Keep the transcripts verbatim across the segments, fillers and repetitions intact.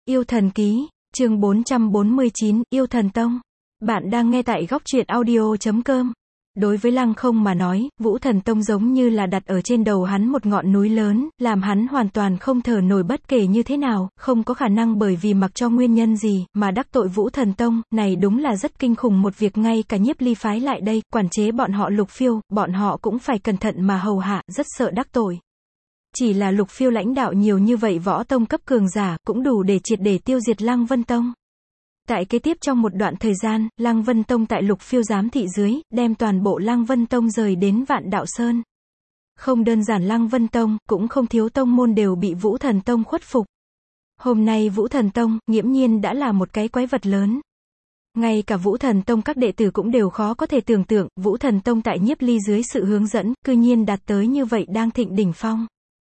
Yêu Thần Ký, chương bốn trăm bốn mươi chín, Yêu Thần Tông. Bạn đang nghe tại góc truyện audio chấm com. Đối với Lăng Không mà nói, Vũ Thần Tông giống như là đặt ở trên đầu hắn một ngọn núi lớn, làm hắn hoàn toàn không thở nổi bất kể như thế nào, không có khả năng bởi vì mặc cho nguyên nhân gì, mà đắc tội Vũ Thần Tông, này đúng là rất kinh khủng một việc. Ngay cả Nhiếp Ly phái lại đây, quản chế bọn họ Lục Phiêu, bọn họ cũng phải cẩn thận mà hầu hạ, rất sợ đắc tội. Chỉ là Lục Phiêu lãnh đạo nhiều như vậy võ tông cấp cường giả, cũng đủ để triệt để tiêu diệt Lăng Vân Tông. Tại kế tiếp trong một đoạn thời gian, Lăng Vân Tông tại Lục Phiêu giám thị dưới, đem toàn bộ Lăng Vân Tông rời đến Vạn Đạo Sơn. Không đơn giản Lăng Vân Tông, cũng không thiếu tông môn đều bị Vũ Thần Tông khuất phục. Hôm nay Vũ Thần Tông, nghiễm nhiên đã là một cái quái vật lớn. Ngay cả Vũ Thần Tông các đệ tử cũng đều khó có thể tưởng tượng, Vũ Thần Tông tại Nhiếp Ly dưới sự hướng dẫn, cư nhiên đạt tới như vậy đang thịnh đỉnh phong.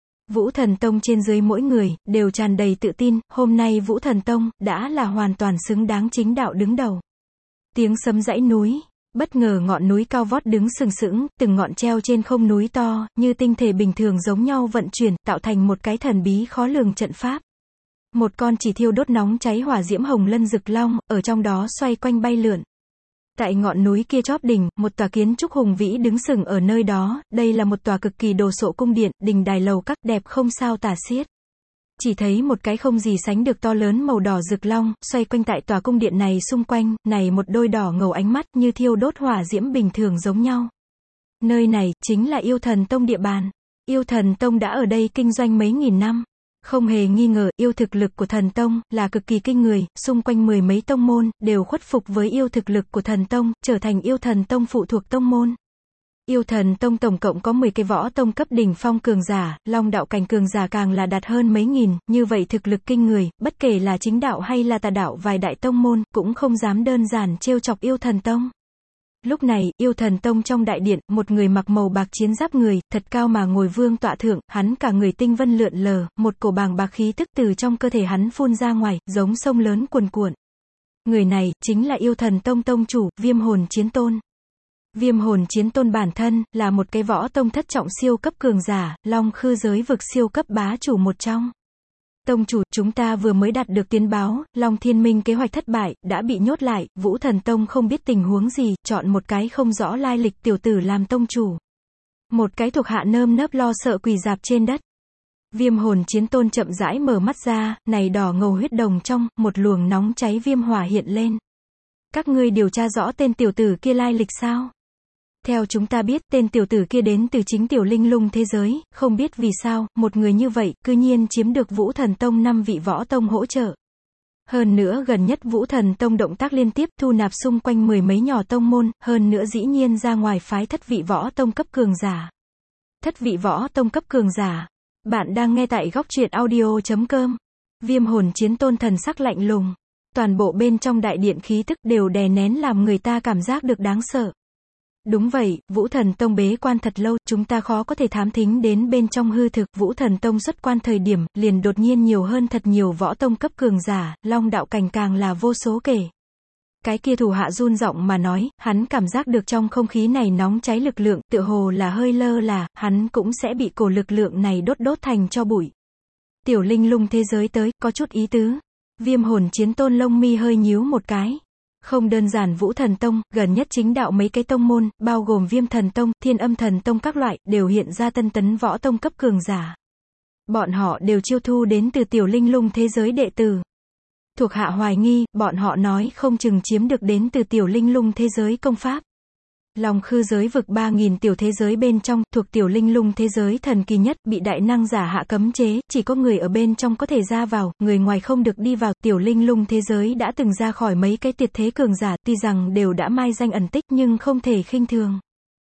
Vũ Thần Tông trên dưới mỗi người, đều tràn đầy tự tin, hôm nay Vũ Thần Tông, đã là hoàn toàn xứng đáng chính đạo đứng đầu. Tiếng sấm dãy núi, bất ngờ ngọn núi cao vót đứng sừng sững, từng ngọn treo trên không núi to, như tinh thể bình thường giống nhau vận chuyển, tạo thành một cái thần bí khó lường trận pháp. Một con chỉ thiêu đốt nóng cháy hỏa diễm hồng lân rực long, ở trong đó xoay quanh bay lượn. Tại ngọn núi kia chóp đỉnh, một tòa kiến trúc hùng vĩ đứng sừng ở nơi đó, đây là một tòa cực kỳ đồ sộ cung điện, đình đài lầu các đẹp không sao tả xiết. Chỉ thấy một cái không gì sánh được to lớn màu đỏ rực long, xoay quanh tại tòa cung điện này xung quanh, này một đôi đỏ ngầu ánh mắt như thiêu đốt hỏa diễm bình thường giống nhau. Nơi này, chính là Yêu Thần Tông địa bàn. Yêu Thần Tông đã ở đây kinh doanh mấy nghìn năm. Không hề nghi ngờ, yêu thực lực của thần tông, là cực kỳ kinh người, xung quanh mười mấy tông môn, đều khuất phục với yêu thực lực của thần tông, trở thành yêu thần tông phụ thuộc tông môn. Yêu thần tông tổng cộng có mười cái võ tông cấp đỉnh phong cường giả, long đạo cảnh cường giả càng là đạt hơn mấy nghìn, như vậy thực lực kinh người, bất kể là chính đạo hay là tà đạo vài đại tông môn, cũng không dám đơn giản trêu chọc yêu thần tông. Lúc này, Yêu Thần Tông trong đại điện, một người mặc màu bạc chiến giáp người, thật cao mà ngồi vương tọa thượng, hắn cả người tinh vân lượn lờ, một cổ bàng bạc khí tức từ trong cơ thể hắn phun ra ngoài, giống sông lớn cuồn cuộn. Người này, chính là Yêu Thần Tông tông chủ, Viêm Hồn Chiến Tôn. Viêm Hồn Chiến Tôn bản thân, là một cái võ tông thất trọng siêu cấp cường giả, long khư giới vực siêu cấp bá chủ một trong. Tông chủ, chúng ta vừa mới đạt được tiến báo, Long Thiên Minh kế hoạch thất bại, đã bị nhốt lại, Vũ Thần Tông không biết tình huống gì, chọn một cái không rõ lai lịch tiểu tử làm tông chủ. Một cái thuộc hạ nơm nớp lo sợ quỳ dạp trên đất. Viêm Hồn Chiến Tôn chậm rãi mở mắt ra, này đỏ ngầu huyết đồng trong, một luồng nóng cháy viêm hỏa hiện lên. Các ngươi điều tra rõ tên tiểu tử kia lai lịch sao? Theo chúng ta biết, tên tiểu tử kia đến từ chính tiểu linh lung thế giới, không biết vì sao, một người như vậy, cư nhiên chiếm được Vũ Thần Tông năm vị võ tông hỗ trợ. Hơn nữa gần nhất Vũ Thần Tông động tác liên tiếp thu nạp xung quanh mười mấy nhỏ tông môn, hơn nữa dĩ nhiên ra ngoài phái thất vị võ tông cấp cường giả. Thất vị võ tông cấp cường giả. Bạn đang nghe tại góc truyện audio chấm com. Viêm Hồn Chiến Tôn thần sắc lạnh lùng. Toàn bộ bên trong đại điện khí tức đều đè nén làm người ta cảm giác được đáng sợ. Đúng vậy, Vũ Thần Tông bế quan thật lâu, chúng ta khó có thể thám thính đến bên trong hư thực. Vũ Thần Tông xuất quan thời điểm, liền đột nhiên nhiều hơn thật nhiều võ tông cấp cường giả, long đạo cảnh càng là vô số kể. Cái kia thủ hạ run giọng mà nói, hắn cảm giác được trong không khí này nóng cháy lực lượng, tựa hồ là hơi lơ là, hắn cũng sẽ bị cổ lực lượng này đốt đốt thành cho bụi. Tiểu linh lung thế giới tới, có chút ý tứ. Viêm Hồn Chiến Tôn lông mi hơi nhíu một cái. Không đơn giản Vũ Thần Tông, gần nhất chính đạo mấy cái tông môn, bao gồm Viêm Thần Tông, Thiên Âm Thần Tông các loại, đều hiện ra tân tấn võ tông cấp cường giả. Bọn họ đều chiêu thu đến từ tiểu linh lung thế giới đệ tử. Thuộc hạ hoài nghi, bọn họ nói không chừng chiếm được đến từ tiểu linh lung thế giới công pháp. Long khư giới vực ba nghìn tiểu thế giới bên trong, thuộc tiểu linh lung thế giới thần kỳ nhất, bị đại năng giả hạ cấm chế, chỉ có người ở bên trong có thể ra vào, người ngoài không được đi vào. Tiểu linh lung thế giới đã từng ra khỏi mấy cái tuyệt thế cường giả, tuy rằng đều đã mai danh ẩn tích nhưng không thể khinh thường.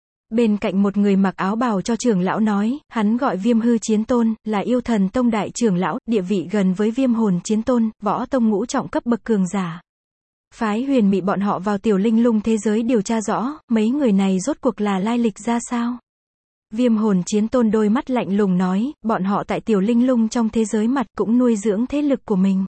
Bên cạnh một người mặc áo bào cho trưởng lão nói, hắn gọi Viêm Hư Chiến Tôn, là Yêu Thần Tông đại trưởng lão, địa vị gần với Viêm Hồn Chiến Tôn, võ tông ngũ trọng cấp bậc cường giả. Phái Huyền Mị bọn họ vào tiểu linh lung thế giới điều tra rõ, mấy người này rốt cuộc là lai lịch ra sao? Viêm Hồn Chiến Tôn đôi mắt lạnh lùng nói, bọn họ tại tiểu linh lung trong thế giới mặt cũng nuôi dưỡng thế lực của mình.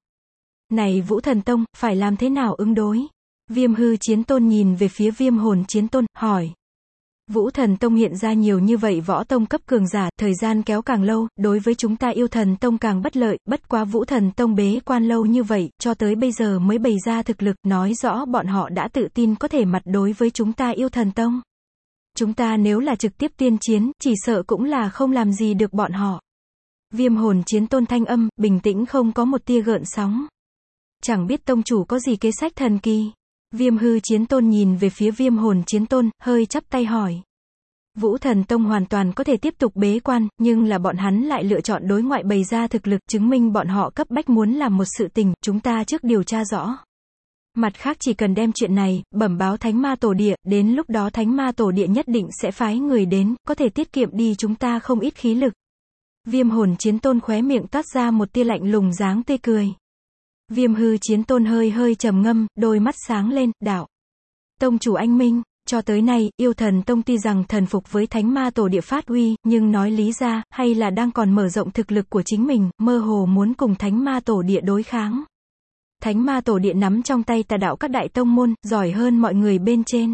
Này Vũ Thần Tông, phải làm thế nào ứng đối? Viêm Hư Chiến Tôn nhìn về phía Viêm Hồn Chiến Tôn, hỏi. Vũ Thần Tông hiện ra nhiều như vậy võ tông cấp cường giả, thời gian kéo càng lâu, đối với chúng ta Yêu Thần Tông càng bất lợi, bất quá Vũ Thần Tông bế quan lâu như vậy, cho tới bây giờ mới bày ra thực lực, nói rõ bọn họ đã tự tin có thể mặt đối với chúng ta Yêu Thần Tông. Chúng ta nếu là trực tiếp tiên chiến, chỉ sợ cũng là không làm gì được bọn họ. Viêm hồn chiến tôn thanh âm, bình tĩnh không có một tia gợn sóng. Chẳng biết tông chủ có gì kế sách thần kỳ. Viêm hư chiến tôn nhìn về phía viêm hồn chiến tôn, hơi chắp tay hỏi. Vũ Thần Tông hoàn toàn có thể tiếp tục bế quan, nhưng là bọn hắn lại lựa chọn đối ngoại bày ra thực lực, chứng minh bọn họ cấp bách muốn làm một sự tình, chúng ta trước điều tra rõ. Mặt khác chỉ cần đem chuyện này, bẩm báo Thánh Ma Tổ Địa, đến lúc đó Thánh Ma Tổ Địa nhất định sẽ phái người đến, có thể tiết kiệm đi chúng ta không ít khí lực. Viêm hồn chiến tôn khóe miệng toát ra một tia lạnh lùng dáng tươi cười. Viêm hư chiến tôn hơi hơi trầm ngâm, đôi mắt sáng lên, đạo. Tông chủ anh minh, cho tới nay, Yêu Thần Tông tuy rằng thần phục với Thánh Ma Tổ Địa phát uy, nhưng nói lý ra, hay là đang còn mở rộng thực lực của chính mình, mơ hồ muốn cùng Thánh Ma Tổ Địa đối kháng. Thánh Ma Tổ Địa nắm trong tay tà đạo các đại tông môn, giỏi hơn mọi người bên trên.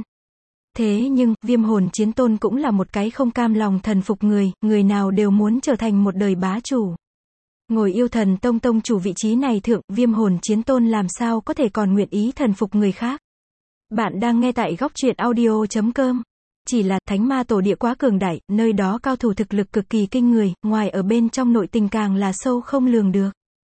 Thế nhưng, viêm hồn chiến tôn cũng là một cái không cam lòng thần phục người, người nào đều muốn trở thành một đời bá chủ. Ngồi Yêu Thần Tông tông chủ vị trí này thượng, viêm hồn chiến tôn làm sao có thể còn nguyện ý thần phục người khác. Bạn đang nghe tại góc truyện audio chấm com. Chỉ là, Thánh Ma Tổ Địa quá cường đại, nơi đó cao thủ thực lực cực kỳ kinh người, ngoài ở bên trong nội tình càng là sâu không lường được.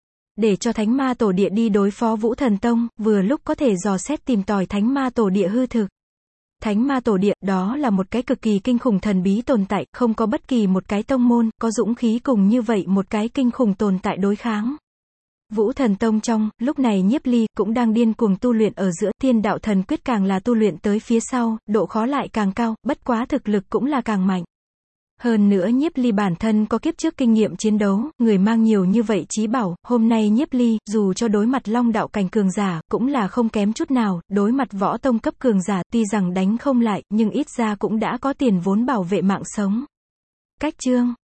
Để cho Thánh Ma Tổ Địa đi đối phó Vũ Thần Tông, vừa lúc có thể dò xét tìm tòi Thánh Ma Tổ Địa hư thực. Thánh Ma Tổ Địa, đó là một cái cực kỳ kinh khủng thần bí tồn tại, không có bất kỳ một cái tông môn, có dũng khí cùng như vậy một cái kinh khủng tồn tại đối kháng. Vũ Thần Tông trong, lúc này Nhiếp Ly, cũng đang điên cuồng tu luyện ở giữa, Thiên Đạo Thần Quyết càng là tu luyện tới phía sau, độ khó lại càng cao, bất quá thực lực cũng là càng mạnh. Hơn nữa Nhiếp Ly bản thân có kiếp trước kinh nghiệm chiến đấu, người mang nhiều như vậy chí bảo, hôm nay Nhiếp Ly, dù cho đối mặt Long đạo cảnh cường giả, cũng là không kém chút nào, đối mặt võ tông cấp cường giả, tuy rằng đánh không lại, nhưng ít ra cũng đã có tiền vốn bảo vệ mạng sống. Cách chương